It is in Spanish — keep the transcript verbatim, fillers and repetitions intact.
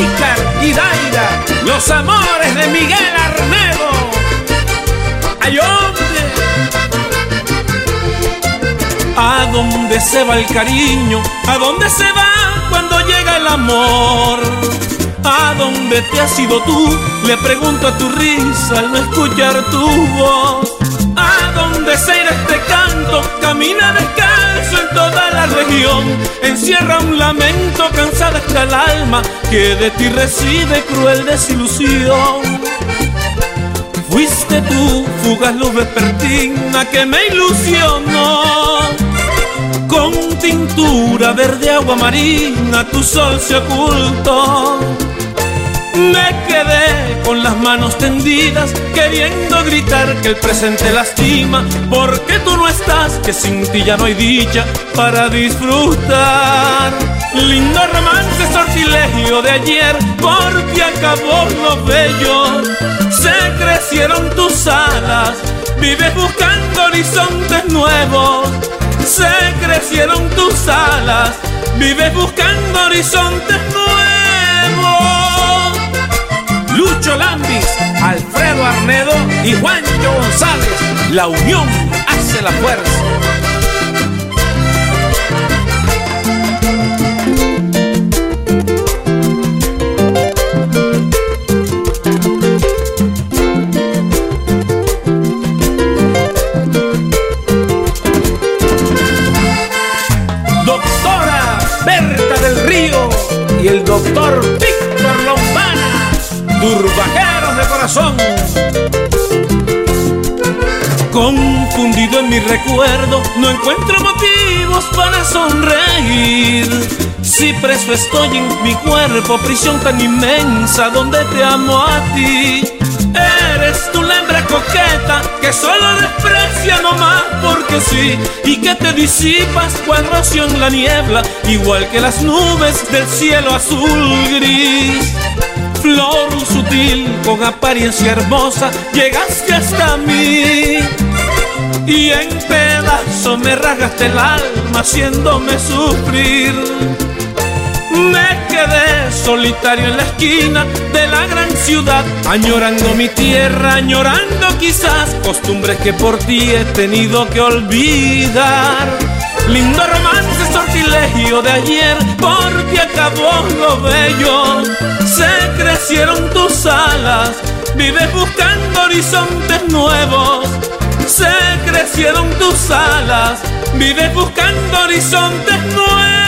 Ícar y Daira, los amores de Miguel Arnedo. ¡Ay, hombre! ¿A dónde se va el cariño? ¿A dónde se va cuando llega el amor? ¿A dónde te has ido tú? Le pregunto a tu risa al no escuchar tu voz. ¿A dónde se irá este canto? Camina descalzo en toda la región. Encierra un lamento, cansada está el alma, que de ti recibe cruel desilusión. Fuiste tú, fugaz luz vespertina que me ilusionó. Con tintura verde agua marina tu sol se ocultó. Me quedé con las manos tendidas, queriendo gritar que el presente lastima, porque tú no estás, que sin ti ya no hay dicha para disfrutar. Lindo romance, sortilegio de ayer, por ti acabó lo bello. Se crecieron tus alas, vives buscando horizontes nuevos. Se crecieron tus alas, vives buscando horizontes nuevos. Lucho Lambis, Alfredo Arnedo y Juancho González. La unión hace la fuerza. Doctora Berta del Río y el doctor Víctor Lombana, turbajeros de corazón. Confundido en mi recuerdo, no encuentro motivos para sonreír. Si preso estoy en mi cuerpo, prisión tan inmensa donde te amo a ti. Eres tú la hembra coqueta que solo desprecia nomás porque sí, y que te disipas cual rocío en la niebla, igual que las nubes del cielo azul gris. Flor sutil con apariencia hermosa, llegaste hasta mí y en pedazos me rasgaste el alma haciéndome sufrir. Me quedé solitario en la esquina de la gran ciudad, añorando mi tierra, añorando quizás costumbres que por ti he tenido que olvidar. Lindo romance, sortilegio de ayer, por ti acabó lo bello. Se crecieron tus alas, vives buscando horizontes nuevos. Se crecieron tus alas, vives buscando horizontes nuevos.